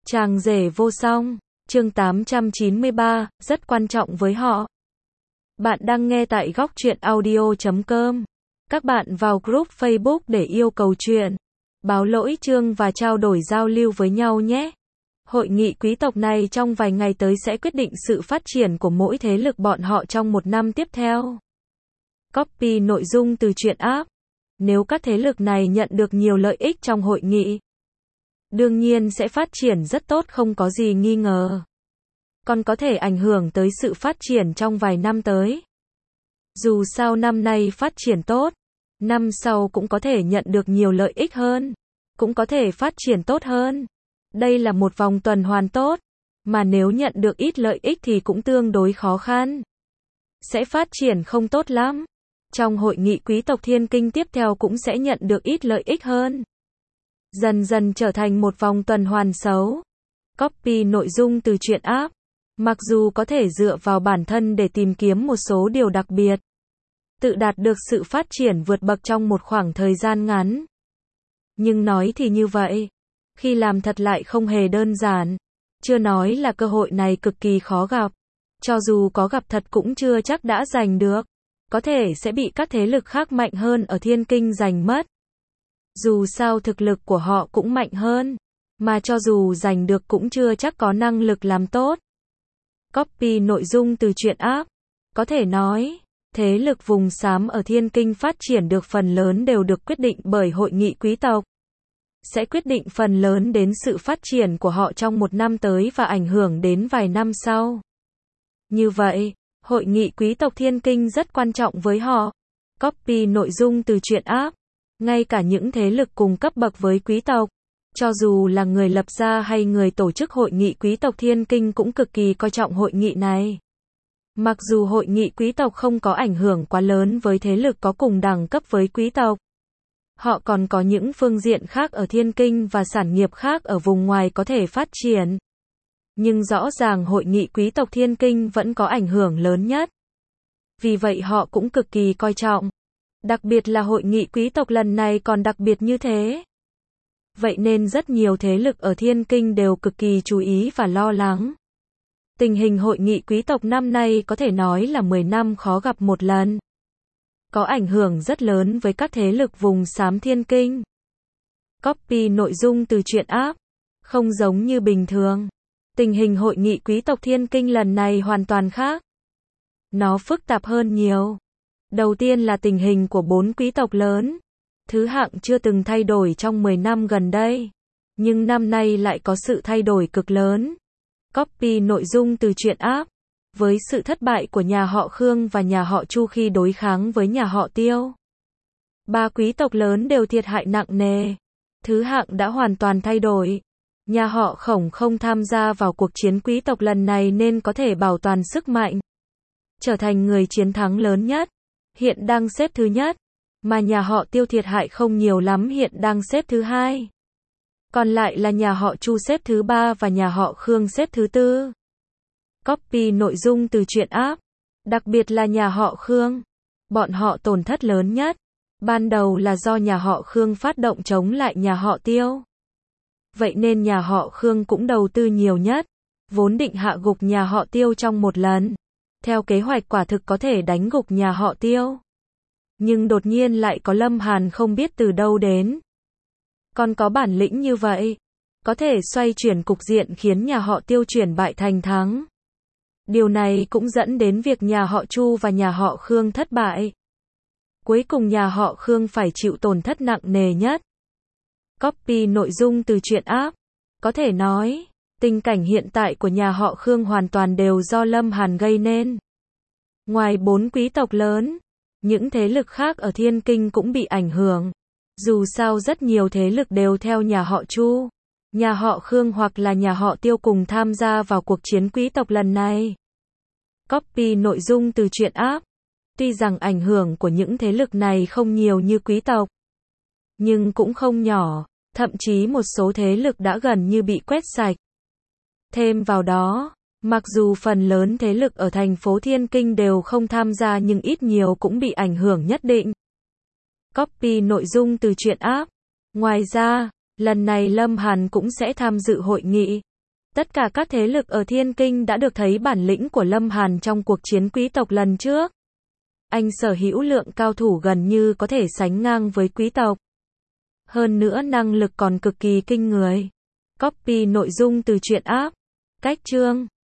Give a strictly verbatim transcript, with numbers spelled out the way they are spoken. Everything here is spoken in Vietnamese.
Chàng rể vô song, chương tám trăm chín mươi ba, rất quan trọng với họ. Bạn đang nghe tại góc truyện audio chấm com. Các bạn vào group Facebook để yêu cầu chuyện, báo lỗi chương và trao đổi giao lưu với nhau nhé. Hội nghị quý tộc này trong vài ngày tới sẽ quyết định sự phát triển của mỗi thế lực bọn họ trong một năm tiếp theo. Copy nội dung từ truyện app. Nếu các thế lực này nhận được nhiều lợi ích trong hội nghị, đương nhiên sẽ phát triển rất tốt không có gì nghi ngờ. Còn có thể ảnh hưởng tới sự phát triển trong vài năm tới. Dù sao năm nay phát triển tốt, năm sau cũng có thể nhận được nhiều lợi ích hơn, cũng có thể phát triển tốt hơn. Đây là một vòng tuần hoàn tốt, mà nếu nhận được ít lợi ích thì cũng tương đối khó khăn. Sẽ phát triển không tốt lắm. Trong hội nghị quý tộc Thiên Kinh tiếp theo cũng sẽ nhận được ít lợi ích hơn. Dần dần trở thành một vòng tuần hoàn xấu. Copy nội dung từ truyện app. Mặc dù có thể dựa vào bản thân để tìm kiếm một số điều đặc biệt, tự đạt được sự phát triển vượt bậc trong một khoảng thời gian ngắn. Nhưng nói thì như vậy, khi làm thật lại không hề đơn giản. Chưa nói là cơ hội này cực kỳ khó gặp. Cho dù có gặp thật cũng chưa chắc đã giành được. Có thể sẽ bị các thế lực khác mạnh hơn ở Thiên Kinh giành mất. Dù sao thực lực của họ cũng mạnh hơn, mà cho dù giành được cũng chưa chắc có năng lực làm tốt. Copy nội dung từ truyện app. Có thể nói, thế lực vùng xám ở Thiên Kinh phát triển được phần lớn đều được quyết định bởi hội nghị quý tộc. Sẽ quyết định phần lớn đến sự phát triển của họ trong một năm tới và ảnh hưởng đến vài năm sau. Như vậy, hội nghị quý tộc Thiên Kinh rất quan trọng với họ. Copy nội dung từ truyện app. Ngay cả những thế lực cùng cấp bậc với quý tộc, cho dù là người lập ra hay người tổ chức hội nghị quý tộc Thiên Kinh cũng cực kỳ coi trọng hội nghị này. Mặc dù hội nghị quý tộc không có ảnh hưởng quá lớn với thế lực có cùng đẳng cấp với quý tộc, họ còn có những phương diện khác ở Thiên Kinh và sản nghiệp khác ở vùng ngoài có thể phát triển. Nhưng rõ ràng hội nghị quý tộc Thiên Kinh vẫn có ảnh hưởng lớn nhất. Vì vậy họ cũng cực kỳ coi trọng. Đặc biệt là hội nghị quý tộc lần này còn đặc biệt như thế. Vậy nên rất nhiều thế lực ở Thiên Kinh đều cực kỳ chú ý và lo lắng. Tình hình hội nghị quý tộc năm nay có thể nói là mười năm khó gặp một lần. Có ảnh hưởng rất lớn với các thế lực vùng xám Thiên Kinh. Copy nội dung từ truyện app. Không giống như bình thường. Tình hình hội nghị quý tộc Thiên Kinh lần này hoàn toàn khác. Nó phức tạp hơn nhiều. Đầu tiên là tình hình của bốn quý tộc lớn. Thứ hạng chưa từng thay đổi trong mười năm gần đây. Nhưng năm nay lại có sự thay đổi cực lớn. Copy nội dung từ truyện app. Với sự thất bại của nhà họ Khương và nhà họ Chu khi đối kháng với nhà họ Tiêu, ba quý tộc lớn đều thiệt hại nặng nề. Thứ hạng đã hoàn toàn thay đổi. Nhà họ Khổng không tham gia vào cuộc chiến quý tộc lần này nên có thể bảo toàn sức mạnh, trở thành người chiến thắng lớn nhất. Hiện đang xếp thứ nhất. Mà nhà họ Tiêu thiệt hại không nhiều lắm, hiện đang xếp thứ hai. Còn lại là nhà họ Chu xếp thứ ba và nhà họ Khương xếp thứ tư. Copy nội dung từ truyện app. Đặc biệt là nhà họ Khương. Bọn họ tổn thất lớn nhất. Ban đầu là do nhà họ Khương phát động chống lại nhà họ Tiêu. Vậy nên nhà họ Khương cũng đầu tư nhiều nhất. Vốn định hạ gục nhà họ Tiêu trong một lần. Theo kế hoạch quả thực có thể đánh gục nhà họ Tiêu. Nhưng đột nhiên lại có Lâm Hàn không biết từ đâu đến. Còn có bản lĩnh như vậy, có thể xoay chuyển cục diện khiến nhà họ Tiêu chuyển bại thành thắng. Điều này cũng dẫn đến việc nhà họ Chu và nhà họ Khương thất bại. Cuối cùng nhà họ Khương phải chịu tổn thất nặng nề nhất. Copy nội dung từ truyện app. Có thể nói, tình cảnh hiện tại của nhà họ Khương hoàn toàn đều do Lâm Hàn gây nên. Ngoài bốn quý tộc lớn, những thế lực khác ở Thiên Kinh cũng bị ảnh hưởng. Dù sao rất nhiều thế lực đều theo nhà họ Chu, nhà họ Khương hoặc là nhà họ Tiêu cùng tham gia vào cuộc chiến quý tộc lần này. Copy nội dung từ truyện app. Tuy rằng ảnh hưởng của những thế lực này không nhiều như quý tộc, nhưng cũng không nhỏ, thậm chí một số thế lực đã gần như bị quét sạch. Thêm vào đó, mặc dù phần lớn thế lực ở thành phố Thiên Kinh đều không tham gia nhưng ít nhiều cũng bị ảnh hưởng nhất định. Copy nội dung từ truyện app. Ngoài ra, lần này Lâm Hàn cũng sẽ tham dự hội nghị. Tất cả các thế lực ở Thiên Kinh đã được thấy bản lĩnh của Lâm Hàn trong cuộc chiến quý tộc lần trước. Anh sở hữu lượng cao thủ gần như có thể sánh ngang với quý tộc. Hơn nữa năng lực còn cực kỳ kinh người. Copy nội dung từ truyện app. Cách chương